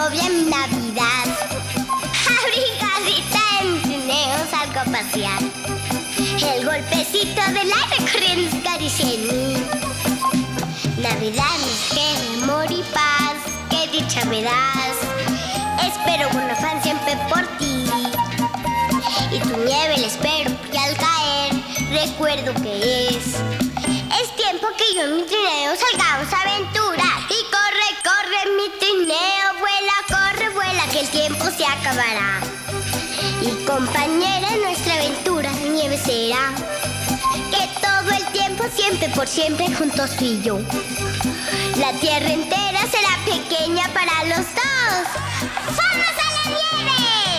novia en Navidad. Abrigadita en trineo salgo a pasear. El golpecito del aire corriendo caricia en mí. Navidad, mensajera, amor y paz, qué dicha me das. Espero con afán siempre por ti. Y tu nieve la espero porque al caer recuerdo que es tiempo que yo en mi trineo salgamos a aventurar. Y corre, corre mi trineo, vuela, corre, vuela, que el tiempo se acabará. Y compañera en nuestra aventura, nieve será. Que todo el tiempo, siempre por siempre, juntos tú y yo. La tierra entera será pequeña para los dos. ¡Vamos a la nieve!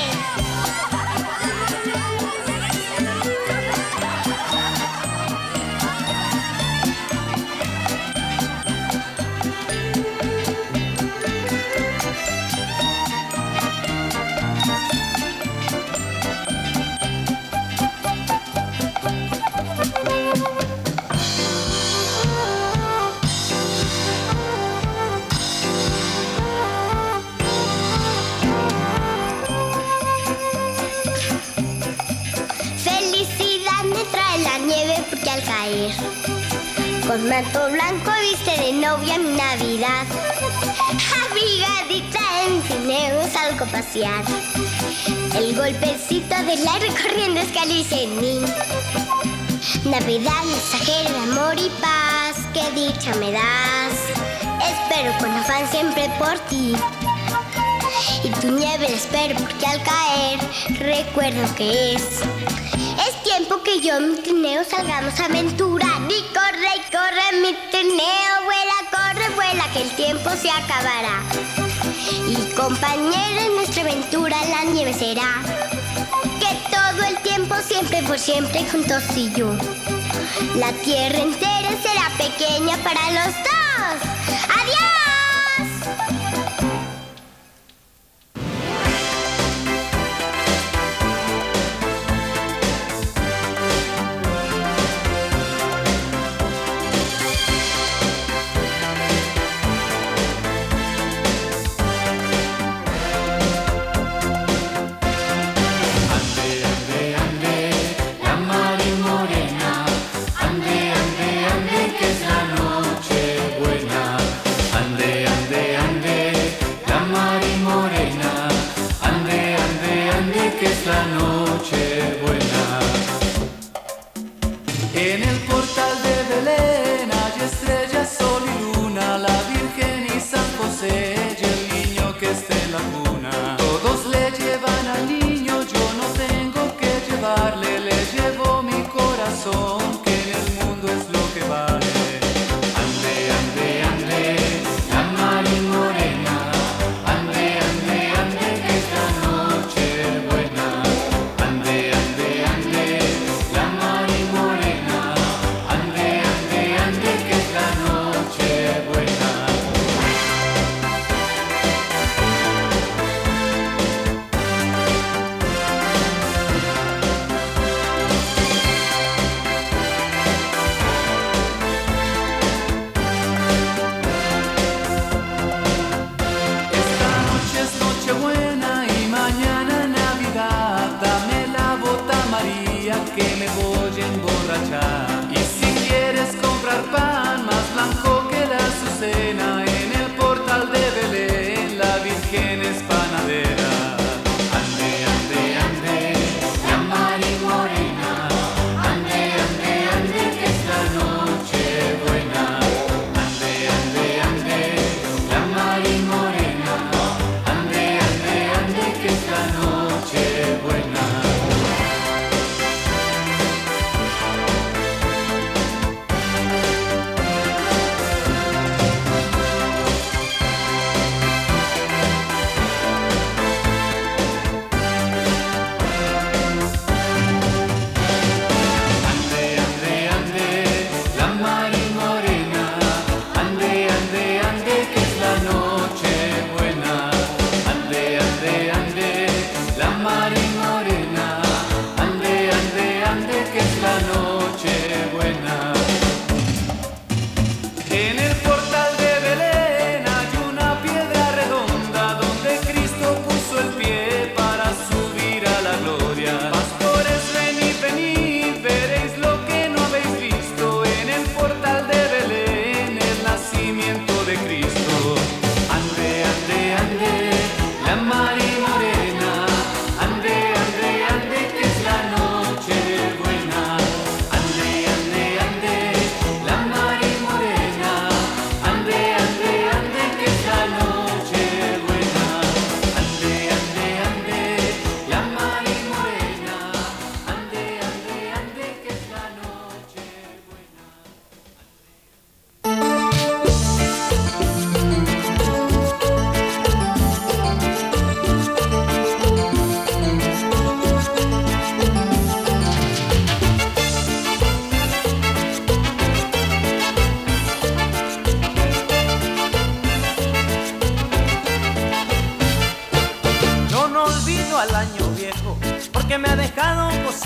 Al caer, con manto blanco viste de novia mi Navidad. Abrigadita en trineo salgo a pasear. El golpecito del aire corriendo escaliza en mí. Navidad, mensajera de amor y paz, qué dicha me das. Espero con afán siempre por ti. Y tu nieve la espero porque al caer recuerdo que es tiempo que yo en mi trineo salgamos a aventurar. Y corre mi trineo, vuela, corre, vuela, que el tiempo se acabará. Y compañera en nuestra aventura la nieve será. Que todo el tiempo, siempre por siempre, juntos tú y yo. La tierra entera será pequeña para los dos. ¡Adiós!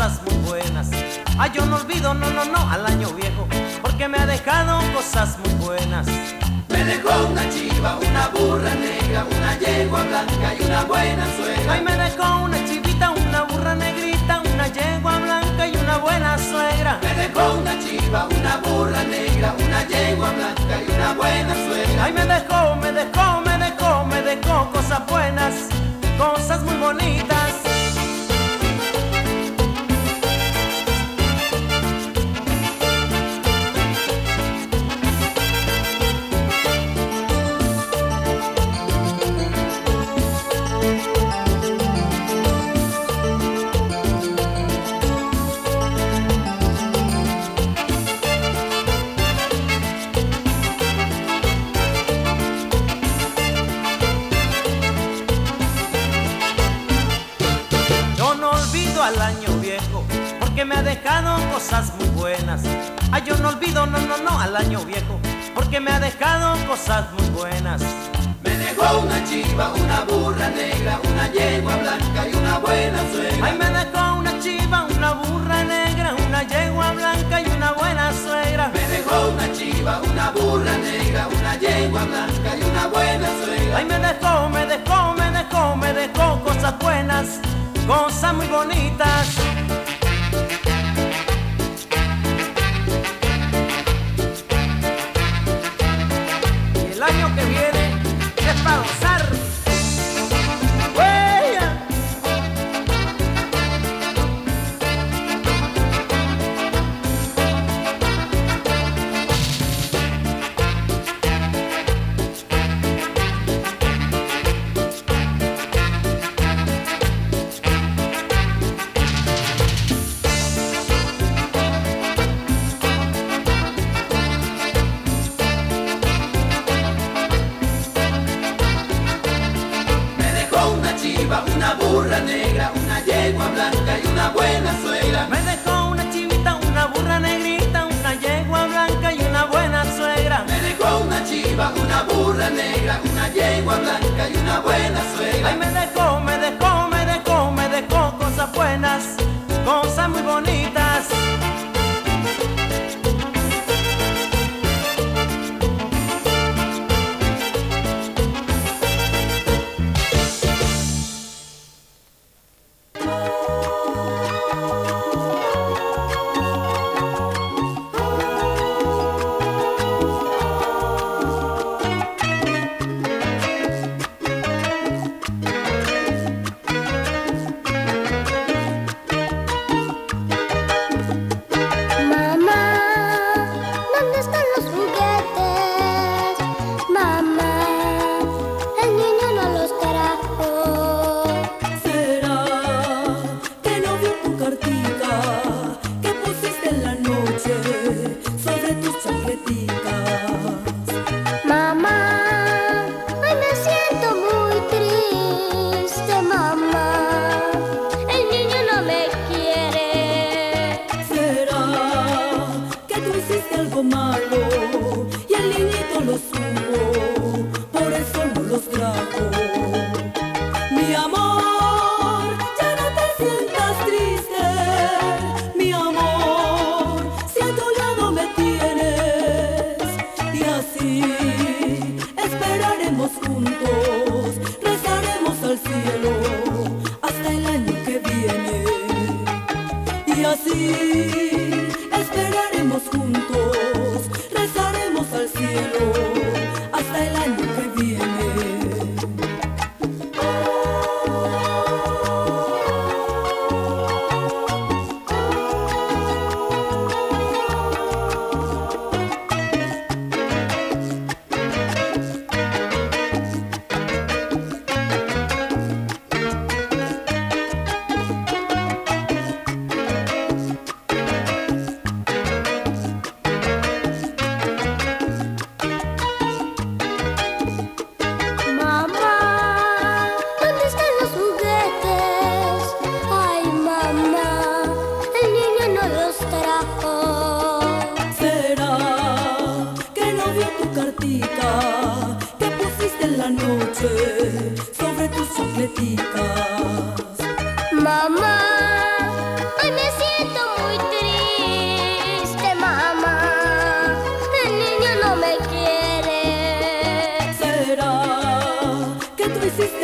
cosas muy buenas. Ay, yo no olvido, no, no, no, al año viejo, porque me ha dejado cosas muy buenas. Me dejó una chiva, una burra negra, una yegua blanca y una buena suegra. Ay, me dejó una chivita, una burra negrita, una yegua blanca y una buena suegra. Me dejó una chiva, una burra negra, una yegua blanca y una buena suegra. Ay, me dejó, me dejó, me dejó, me dejó cosas buenas, cosas muy bonitas. Al año viejo, porque me ha dejado cosas muy buenas. Ay, yo no olvido, no, no, no, al año viejo, porque me ha dejado cosas muy buenas. Me dejó una chiva, una burra negra, una yegua blanca y una buena suegra. Ay, me dejó una chiva, una burra negra, una yegua blanca y una buena suegra. Me dejó una chiva, una burra negra, una yegua blanca y una buena suegra. Ay, me dejó, me dejó, me dejó, me dejó cosas buenas, cosas muy bonitas. Y el año que viene es para gozar. ¡Huella! Una burra negra, una yegua blanca y una buena suegra. Me dejó una chivita, una burra negrita, una yegua blanca y una buena suegra. Me dejó una chiva, una burra negra, una yegua blanca y una buena suegra. Ay, me dejó, me dejó, me dejó, me dejó cosas buenas, cosas muy bonitas.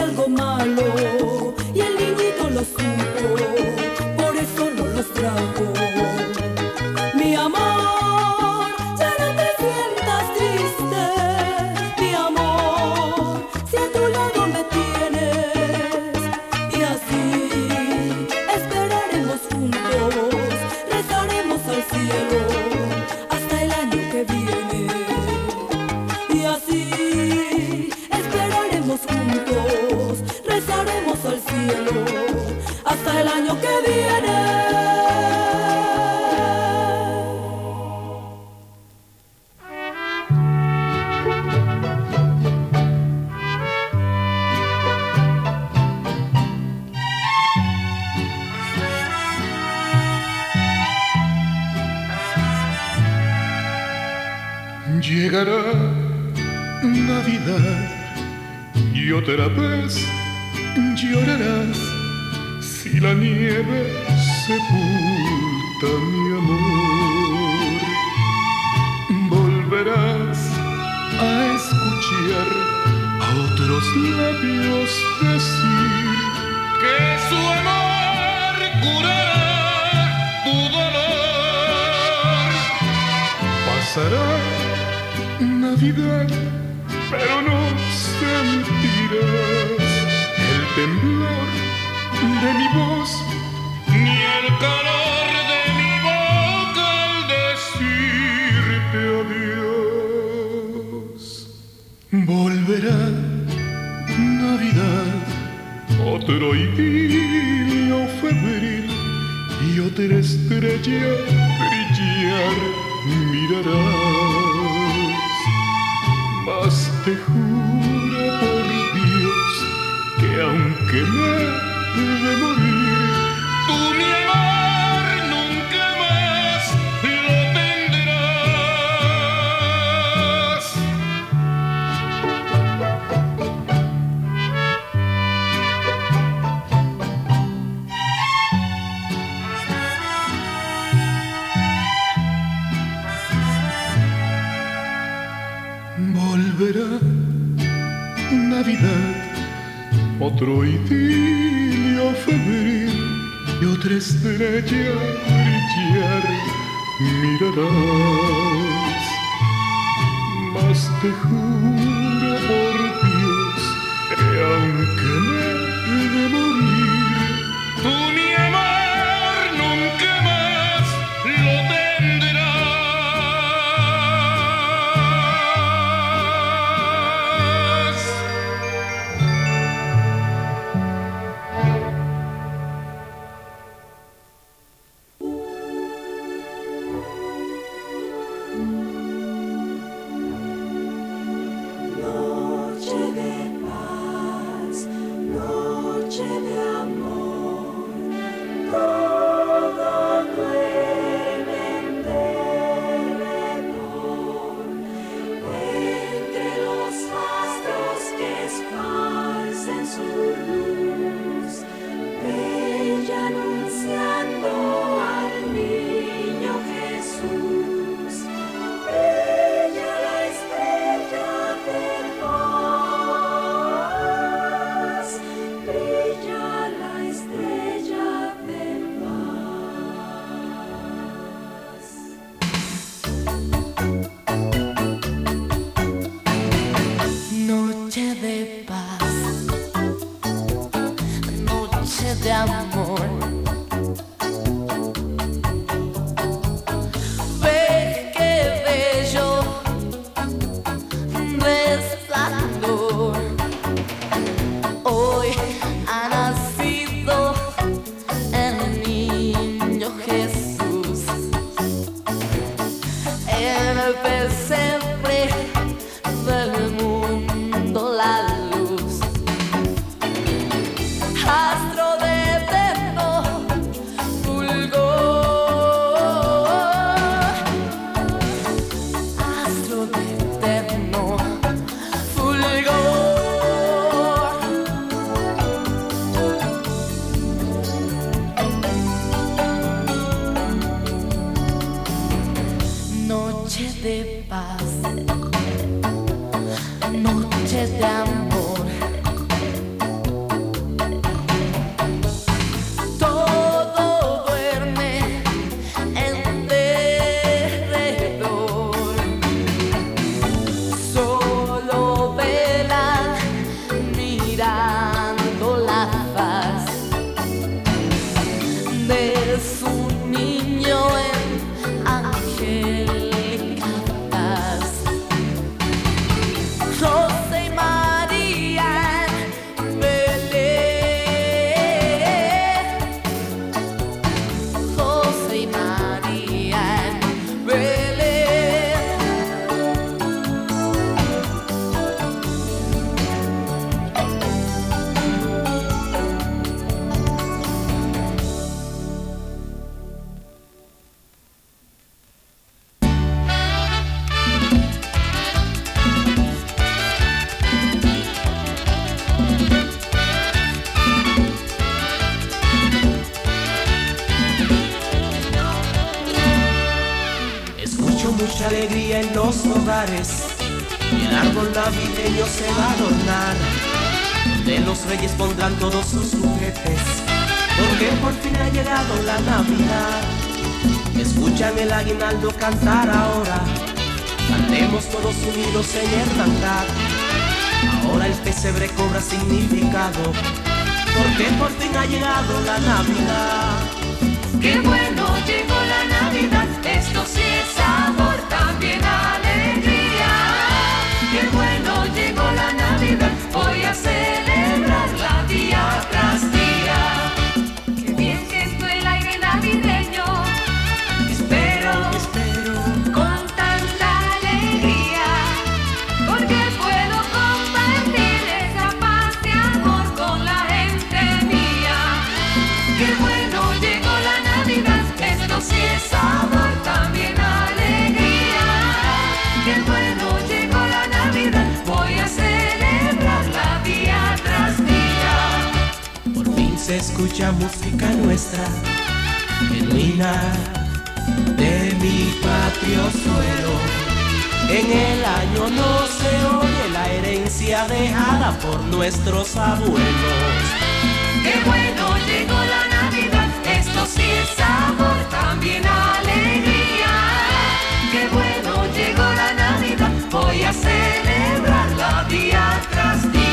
algo malo y el niñito lo supo, por eso no los trajo. Mi amor, ya no te sientas triste, mi amor, si a tu lado me tienes, y así esperaremos juntos, rezaremos al cielo hasta el año que viene, y así esperaremos juntos, rezaremos al cielo hasta el año que viene. Llegará Navidad y otra vez llorarás si la nieve sepulta mi amor. Volverás a escuchar a otros labios decir que su amor curará tu dolor. Pasará Navidad, pero no sentirás el temblor de mi voz ni el calor de mi boca al decirte adiós. Volverá Navidad, otro idilio febril y otra estrella brillar mirarás. Mas te juro por Dios que aunque me he de morir, tú mi amor nunca más lo tendrás. Volverá Navidad, otro idilio febril y otra estrella brillar mirarás. Mas te juro por Dios que aunque me he de morir, tú mi amor nunca más lo tendrás. noches de amor, mucha alegría en los hogares y el árbol navideño se va a adornar, donde los reyes pondrán todos sus juguetes, porque por fin ha llegado la Navidad. Escuchan el aguinaldo cantar ahora, cantemos todos unidos en hermandad. Ahora el pesebre cobra significado, porque por fin ha llegado la Navidad. Qué bueno llegó la Navidad, esto sí es sabor, también alegría. Qué bueno llegó la Navidad, voy a celebrarla día tras día. Qué bien siento el aire navideño, espero con tanta alegría, porque puedo compartir esa paz y amor con la gente mía. Qué bueno llegó la Navidad, esto sí es sabor, también alegría. Qué bueno llegó la Navidad, voy a celebrarla día tras día. Por fin se escucha música nuestra, genuina, de mi patrio suelo. En el año no se oye la herencia dejada por nuestros abuelos. Qué bueno llegó la Navidad, esto sí es sabor, también alegría. Qué bueno llegó la Navidad, voy a celebrarla día tras día.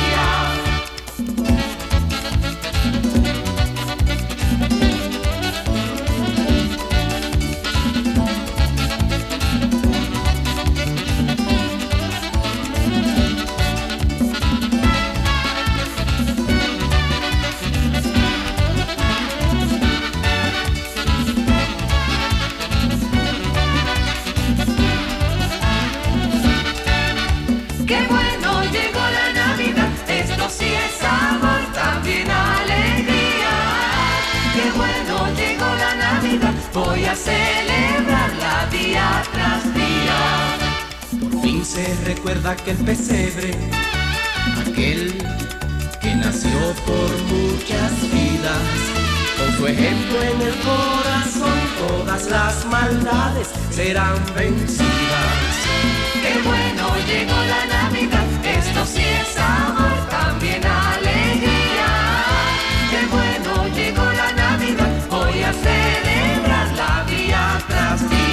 Qué bueno llegó la Navidad, esto sí es sabor, también alegría. Qué bueno llegó la Navidad, voy a celebrarla día tras día. Por fin se recuerda que el pesebre, aquel que nació por muchas vidas, con su ejemplo en el corazón todas las maldades serán vencidas. Qué bueno llegó la Navidad, esto sí es sabor, también alegría. Qué bueno llegó la Navidad, voy a celebrarla día tras día.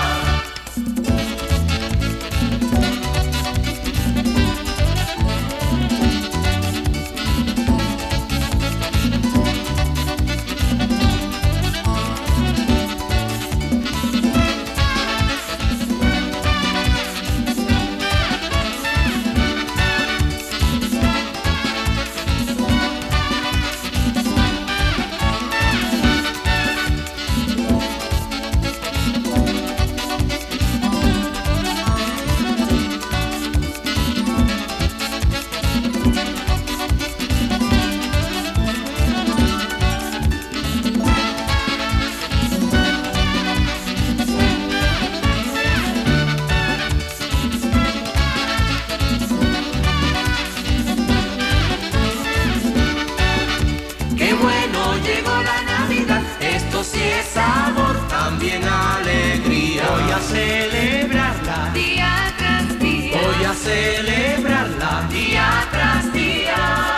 Qué bueno llegó la Navidad, esto sí es sabor, también alegría. Voy a celebrarla, Día tras día, voy a celebrarla. día tras día.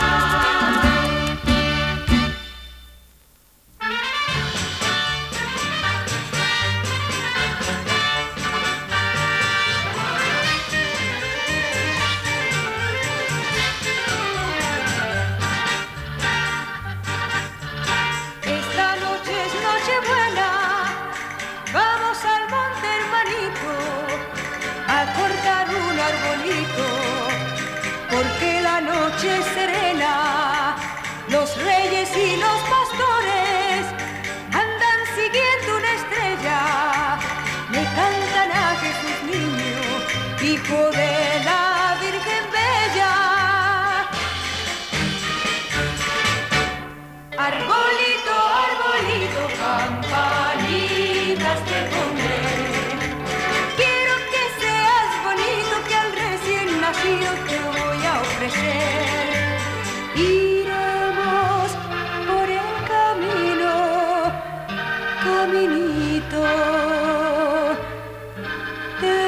Esta noche es Nochebuena, vamos al monte hermanito a cortar un arbolito, porque la noche es serena, los reyes y los pastores andan siguiendo una estrella, le cantan a Jesús niño, hijo de la Virgen Bella. Arbolito, arbolito, campanitas te pondré. Quiero que seas bonito, que al recién nacido te voy a ofrecer. Iremos por el camino, caminito de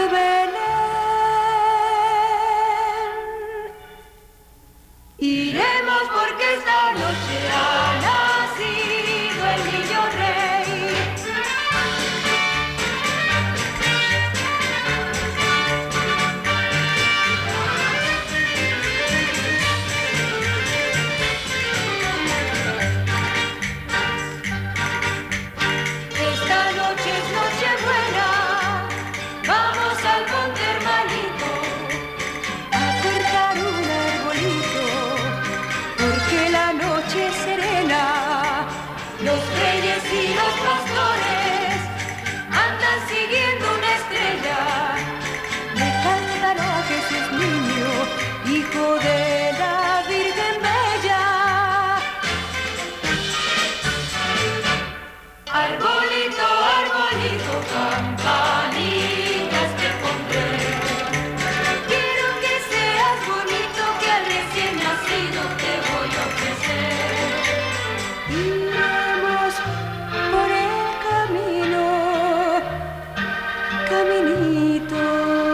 caminito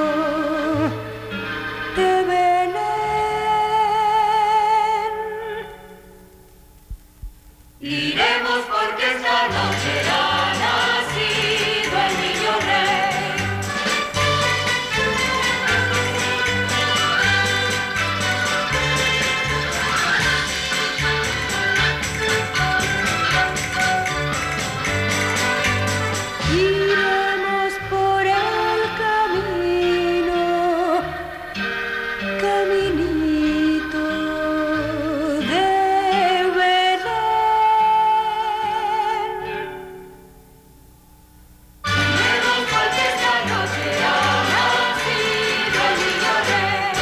de Belén. Iremos porque esta noche ha nacido el niño rey. Iremos por el camino, caminito de Belén. Iremos porque esta noche ha nacido el niño rey.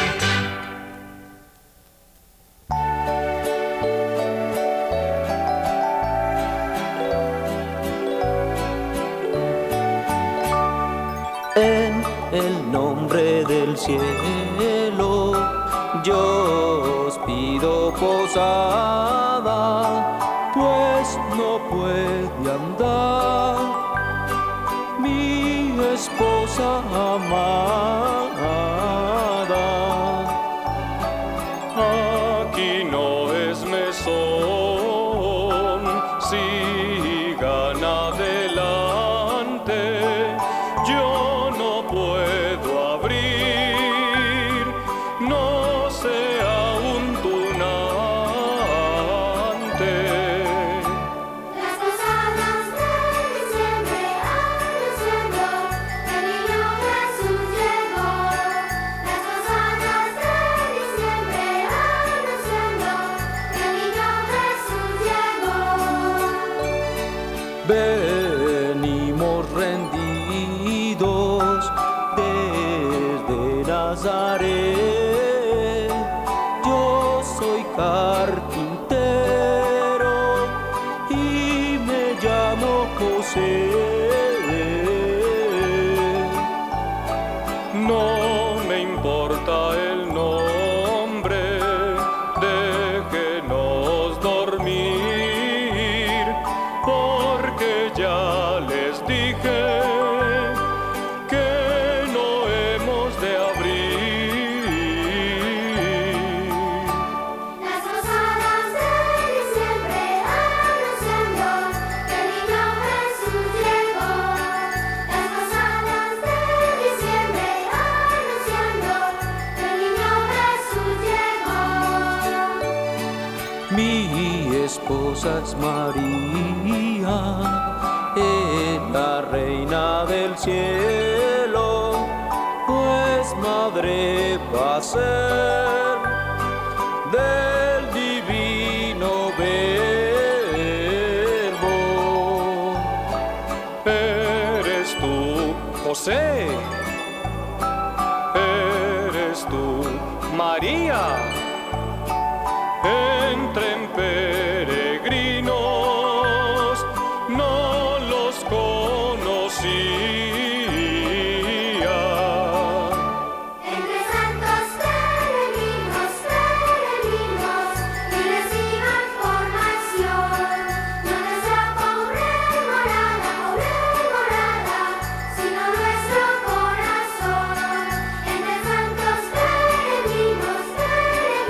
En el nombre del cielo yo os pido posada, pues no puede andar mi esposa amada. Aquí no es mesón, sigan adelante. Yo no puedo abrir, no sea un tunante. Las posadas de diciembre anunciando que el niño Jesús llegó. Las posadas de diciembre anunciando que el niño Jesús llegó. Venimos rendidos desde Nazaret. Yo soy carpintero y me llamo José. No me importa el nombre, déjenos dormir, porque ya les dije que no hemos de abrir. Las posadas de diciembre anunciando que el niño Jesús llegó. Las posadas de diciembre anunciando que el niño Jesús llegó. Mi esposa es María, es la reina del cielo, pues madre va a ser del divino verbo. Eres tú, José, eres tú, María. Entren peregrinos, no los conocía. Entre santos peregrinos, peregrinos, y reciban formación. No nuestra pobre morada, sino nuestro corazón. Entre santos peregrinos, peregrinos,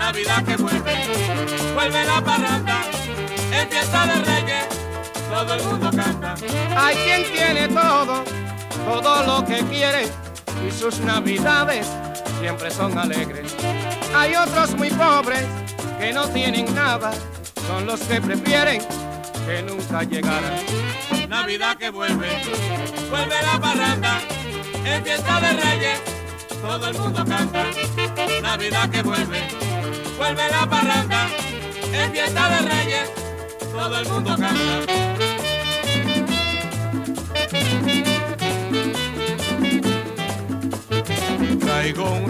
Navidad que vuelve, vuelve la parranda, en fiesta de Reyes, todo el mundo canta. Hay quien tiene todo, todo lo que quiere, y sus navidades siempre son alegres. Hay otros muy pobres que no tienen nada, son los que prefieren que nunca llegaran. Navidad que vuelve, vuelve la parranda, en fiesta de Reyes, todo el mundo canta. Navidad que vuelve, vuelve la parranda, en fiesta de Reyes, todo el mundo canta. Traigo un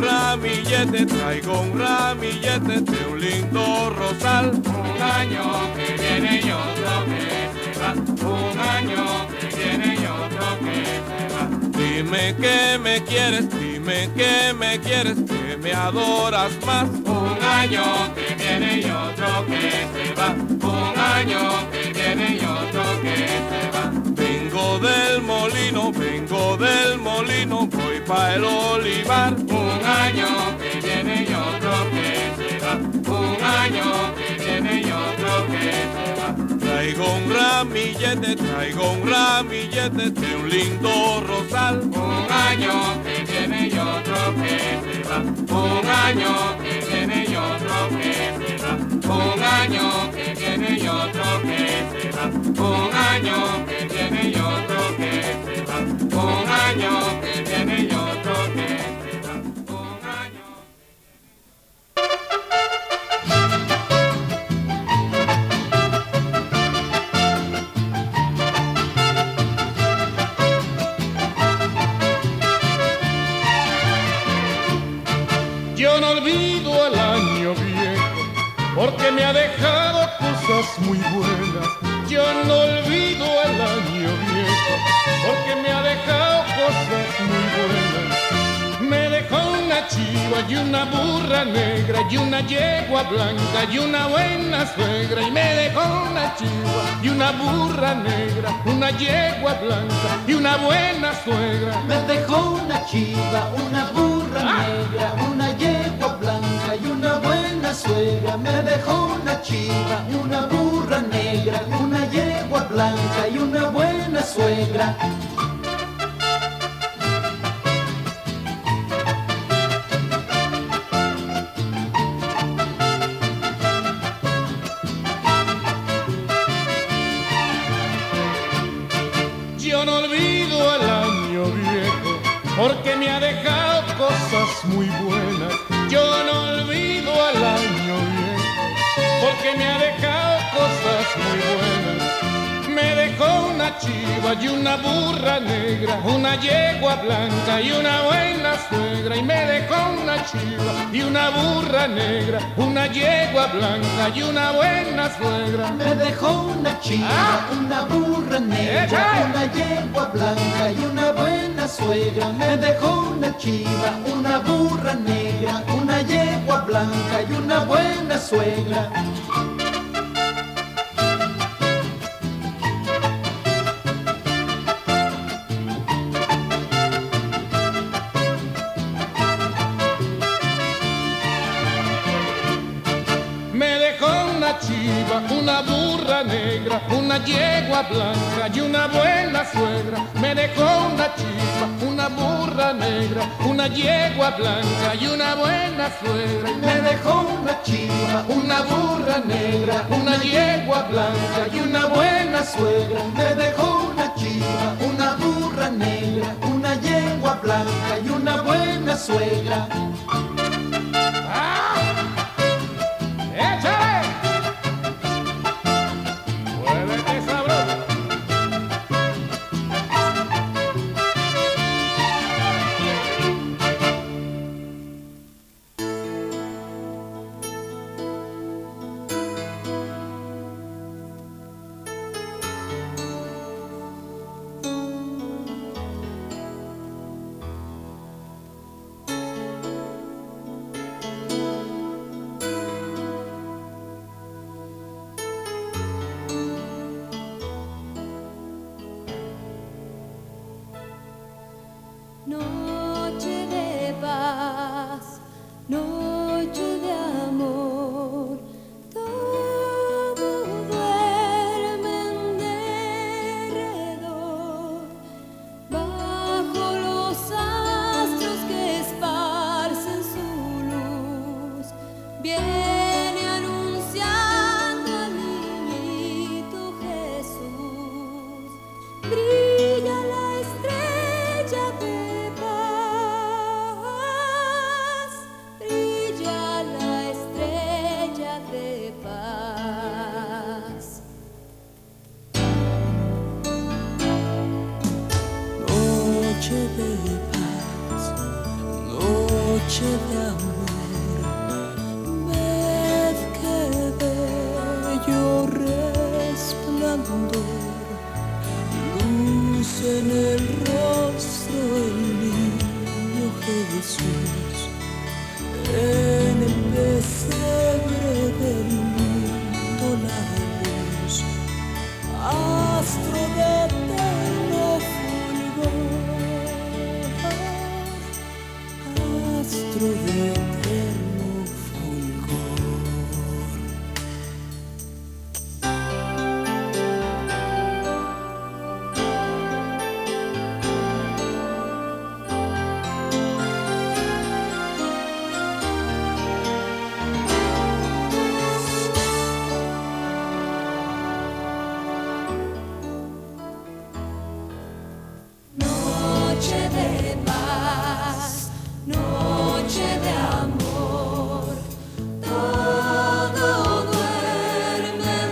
ramillete de un lindo rosal. Un año que viene y otro que se va, un año que viene y otro que se va. Dime que me quieres, que me adoras más. Un año que viene y otro que se va, un año que viene y otro que se va. Vengo del molino, voy pa' el olivar. Un año que viene y otro que se va, un año que viene y otro que se va. Traigo un ramillete de un lindo rosal. Un año que viene y otro que se va, un año que viene y otro que se va, un año que viene y otro que se va, un año que viene y otro que se va, un año que viene y otro que se va, un año. Yo no olvido el año viejo, porque me ha dejado cosas muy buenas. Yo no olvido el año viejo, porque me ha dejado cosas muy buenas. Me dejó una chiva y una burra negra y una yegua blanca y una buena suegra. Y me dejó una chiva y una burra negra, una yegua blanca y una buena suegra. Me dejó una chiva, una burra negra, una yegua blanca y una buena suegra. Me dejó una chiva, una burra negra, una yegua blanca y una buena suegra. Yo no olvido el año viejo, porque me ha dejado cosas muy buenas. Yo no olvido el año viejo, porque me ha dejado cosas muy buenas. Me dejó una chiva y una burra negra, una yegua blanca y una buena suegra. Y me dejó una chiva y una burra negra, una yegua blanca y una buena suegra. Me dejó una chiva, una burra negra, una yegua blanca y una buena suegra. Me dejó una chiva, una burra negra, una yegua blanca y una buena suegra. Una burra negra, una yegua blanca y una buena suegra. Me dejó una chiva, una burra negra, una yegua blanca y una buena suegra. Me dejó una chiva, una burra negra, una yegua blanca y una buena suegra. Me dejó una chiva, una burra negra, una yegua blanca y una buena suegra. noche de amor, ved que bello resplandor, luz en el rostro del niño Jesús, en el pesebre del mundo la luz, astro de eterno fulgor, astro de eterno fulgor. Noche de paz, noche de amor, todo duerme en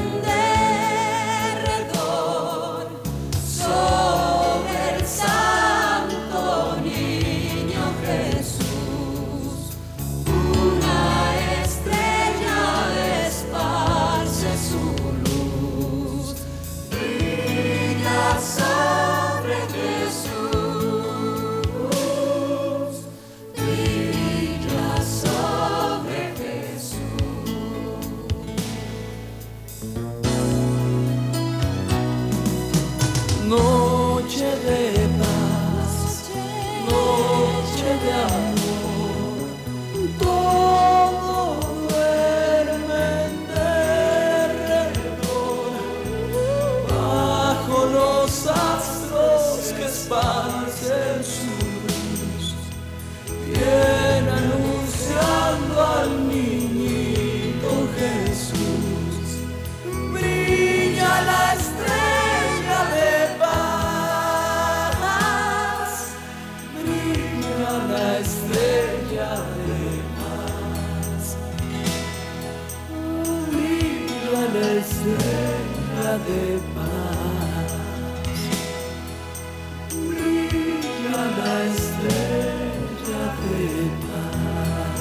derredor, sobre el santo niño Jesús, una estrella esparce su luz, brilla sobre Jesús, brilla sobre Jesús. Noche de paz, noche de amor, todo duerme en derredor, bajo los astros que esparcen su luz, viene anunciando al niñito Jesús, brilla la estrella de paz, brilla la estrella de paz, brilla la estrella de paz, brilla la estrella de paz.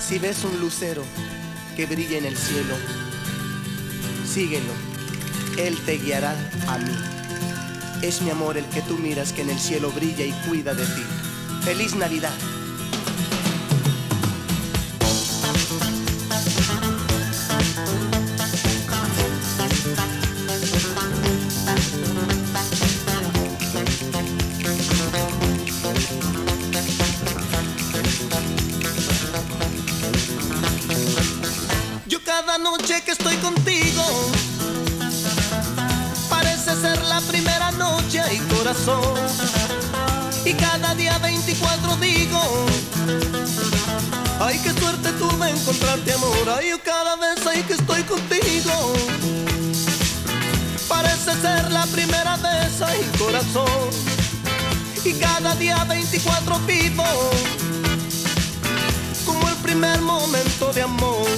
Si ves un lucero que brilla en el cielo, síguelo, él te guiará a mí. Es mi amor el que tú miras que en el cielo brilla y cuida de ti. ¡Feliz Navidad! Cada noche que estoy contigo parece ser la primera noche, ay corazón. Y cada día 24 digo, ay qué suerte tuve encontrarte amor. Ay yo cada vez ay que estoy contigo parece ser la primera vez, ay corazón. Y cada día 24 vivo como el primer momento de amor.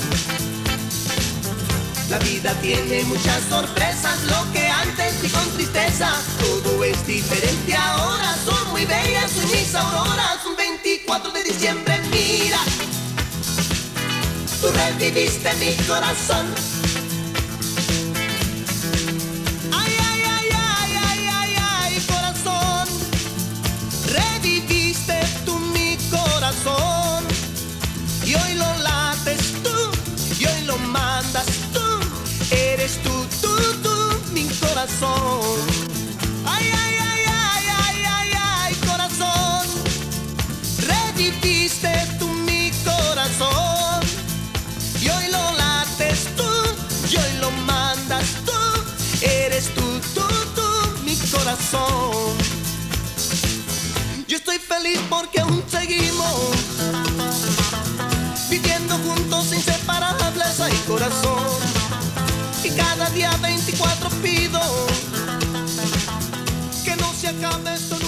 La vida tiene muchas sorpresas, lo que antes vi con tristeza, todo es diferente ahora, son muy bellas mis auroras. Un 24 de diciembre, mira, tú reviviste mi corazón. Ay, ay, ay, ay, ay, ay, ay, corazón, reviviste tú mi corazón. Y hoy lo lates tú, y hoy lo mandas tú. Eres tú, mi corazón. Ay, ay, ay, ay, ay, ay, ay, corazón. Reviviste tú mi corazón. Y hoy lo lates tú, y hoy lo mandas tú. Eres tú, mi corazón. Yo estoy feliz porque aún seguimos viviendo juntos inseparables, ay corazón. Y cada día 24 pido que no se acabe esto nunca.